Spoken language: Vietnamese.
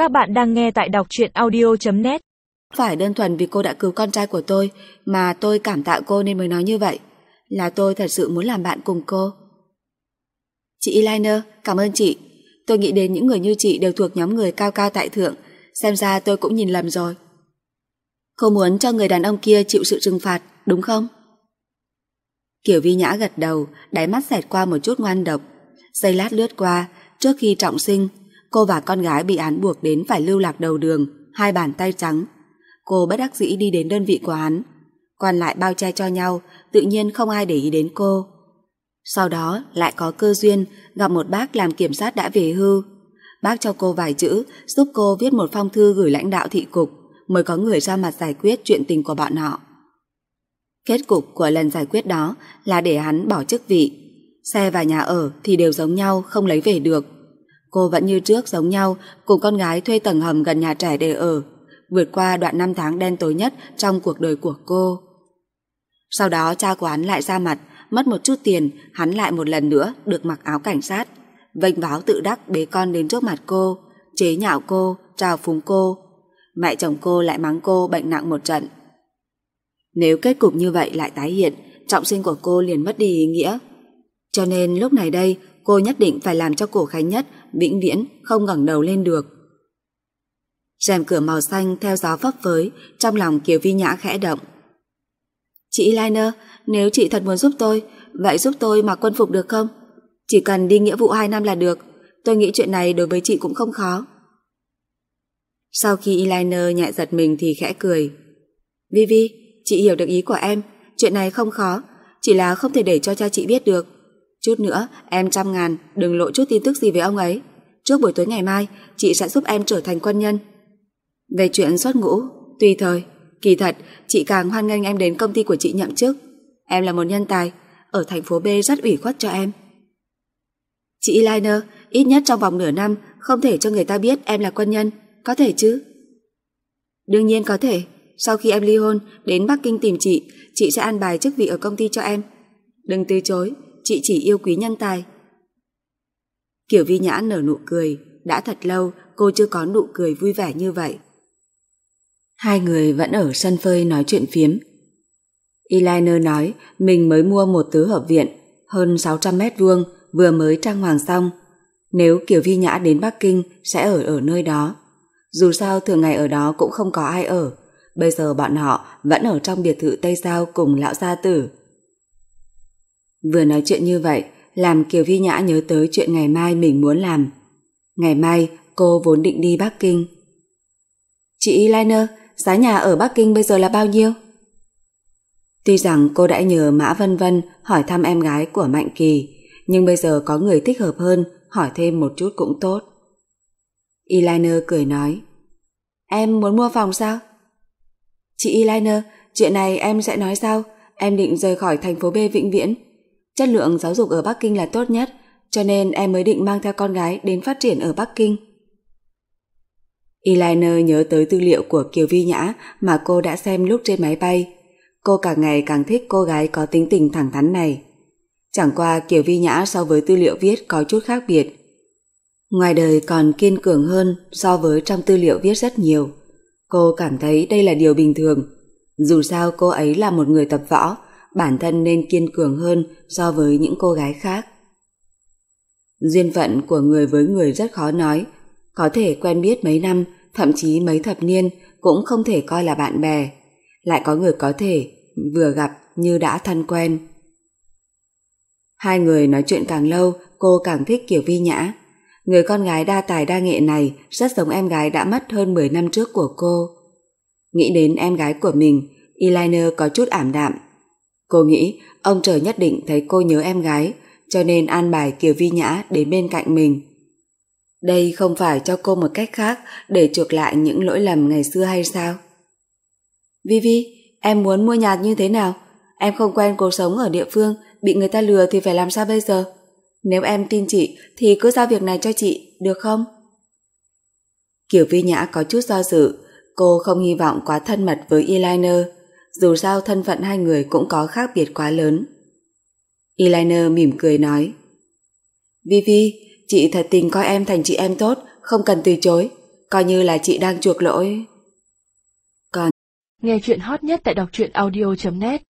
Các bạn đang nghe tại đọc truyện audio.net. Phải đơn thuần vì cô đã cứu con trai của tôi mà tôi cảm tạ cô nên mới nói như vậy. Là tôi thật sự muốn làm bạn cùng cô. Chị Eliner, cảm ơn chị. Tôi nghĩ đến những người như chị đều thuộc nhóm người cao cao tại thượng. Xem ra tôi cũng nhìn lầm rồi. Cô muốn cho người đàn ông kia chịu sự trừng phạt, đúng không? Kiều Vi Nhã gật đầu, đáy mắt xẹt qua một chút ngoan độc. Giây lát lướt qua, trước khi trọng sinh, cô và con gái bị án buộc đến phải lưu lạc đầu đường, hai bàn tay trắng. Cô bất đắc dĩ đi đến đơn vị của hắn. Còn lại bao che cho nhau, tự nhiên không ai để ý đến cô. Sau đó lại có cơ duyên gặp một bác làm kiểm sát đã về hưu. Bác cho cô vài chữ, giúp cô viết một phong thư gửi lãnh đạo thị cục, mới có người ra mặt giải quyết chuyện tình của bọn họ. Kết cục của lần giải quyết đó là để hắn bỏ chức vị. Xe và nhà ở thì đều giống nhau, không lấy về được. Cô vẫn như trước giống nhau, cùng con gái thuê tầng hầm gần nhà trẻ để ở, vượt qua đoạn năm tháng đen tối nhất trong cuộc đời của cô. Sau đó cha của hắn lại ra mặt, mất một chút tiền, hắn lại một lần nữa được mặc áo cảnh sát, vênh váo tự đắc bế con đến trước mặt cô, chế nhạo cô, trào phúng cô. Mẹ chồng cô lại mắng cô bệnh nặng một trận. Nếu kết cục như vậy lại tái hiện, trọng sinh của cô liền mất đi ý nghĩa. Cho nên lúc này đây, cô nhất định phải làm cho Cổ Khánh Nhất vĩnh viễn không ngẩng đầu lên được. Rèm cửa màu xanh theo gió phấp phới, trong lòng Kiều Vi Nhã khẽ động. Chị Eliner, nếu chị thật muốn giúp tôi, vậy giúp tôi mặc quân phục được không? Chỉ cần đi nghĩa vụ 2 năm là được. Tôi nghĩ chuyện này đối với chị cũng không khó. Sau khi Eliner nhẹ giật mình thì khẽ cười. Vi, chị hiểu được ý của em. Chuyện này không khó, chỉ là không thể để cho cha chị biết được. Chút nữa, em 100.000 đừng lộ chút tin tức gì với ông ấy. Trước buổi tối ngày mai, chị sẽ giúp em trở thành quân nhân. Về chuyện xuất ngũ, tùy thời. Kỳ thật, chị càng hoan nghênh em đến công ty của chị nhậm chức. Em là một nhân tài, ở thành phố B rất ủy khuất cho em. Chị Eliner, ít nhất trong vòng nửa năm không thể cho người ta biết em là quân nhân, có thể chứ? Đương nhiên có thể. Sau khi em ly hôn, đến Bắc Kinh tìm chị sẽ an bài chức vị ở công ty cho em. Đừng từ chối, chị chỉ yêu quý nhân tài. Kiều Vi Nhã nở nụ cười, đã thật lâu cô chưa có nụ cười vui vẻ như vậy. Hai người vẫn ở sân phơi nói chuyện phiếm. Eliner nói mình mới mua một tứ hợp viện hơn 600 mét vuông vừa mới trang hoàng xong. Nếu Kiều Vi Nhã đến Bắc Kinh sẽ ở nơi đó. Dù sao thường ngày ở đó cũng không có ai ở. Bây giờ bọn họ vẫn ở trong biệt thự Tây Giao cùng lão gia tử. Vừa nói chuyện như vậy làm Kiều Vi Nhã nhớ tới chuyện ngày mai mình muốn làm. Ngày mai cô vốn định đi Bắc Kinh. Chị Eliner, giá nhà ở Bắc Kinh bây giờ là bao nhiêu? Tuy rằng cô đã nhờ Mã Vân Vân hỏi thăm em gái của Mạnh Kỳ, nhưng bây giờ có người thích hợp hơn, hỏi thêm một chút cũng tốt. Eliner cười nói, em muốn mua phòng sao? Chị Eliner, chuyện này em sẽ nói sau. Em định rời khỏi thành phố B vĩnh viễn. Chất lượng giáo dục ở Bắc Kinh là tốt nhất, cho nên em mới định mang theo con gái đến phát triển ở Bắc Kinh. Eliner nhớ tới tư liệu của Kiều Vi Nhã mà cô đã xem lúc trên máy bay. Cô càng ngày càng thích cô gái có tính tình thẳng thắn này. Chẳng qua Kiều Vi Nhã so với tư liệu viết có chút khác biệt. Ngoài đời còn kiên cường hơn so với trong tư liệu viết rất nhiều. Cô cảm thấy đây là điều bình thường. Dù sao cô ấy là một người tập võ, bản thân nên kiên cường hơn so với những cô gái khác. Duyên phận của người với người rất khó nói. Có thể quen biết mấy năm, thậm chí mấy thập niên cũng không thể coi là bạn bè. Lại có người có thể vừa gặp như đã thân quen. Hai người nói chuyện càng lâu, cô càng thích Kiều Vi Nhã. Người con gái đa tài đa nghệ này rất giống em gái đã mất hơn 10 năm trước của cô. Nghĩ đến em gái của mình, Eliner có chút ảm đạm. Cô nghĩ ông trời nhất định thấy cô nhớ em gái, cho nên an bài Kiều Vi Nhã đến bên cạnh mình. Đây không phải cho cô một cách khác để chuộc lại những lỗi lầm ngày xưa hay sao? Vi, em muốn mua nhà như thế nào? Em không quen cuộc sống ở địa phương, bị người ta lừa thì phải làm sao bây giờ? Nếu em tin chị thì cứ giao việc này cho chị, được không? Kiều Vi Nhã có chút do dự. Cô không hy vọng quá thân mật với Eliner. Dù sao thân phận hai người cũng có khác biệt quá lớn. Eliner mỉm cười nói, Vi, chị thật tình coi em thành chị em tốt, không cần từ chối. Coi như là chị đang chuộc lỗi. Còn nghe chuyện hot nhất tại đọc truyện audio.net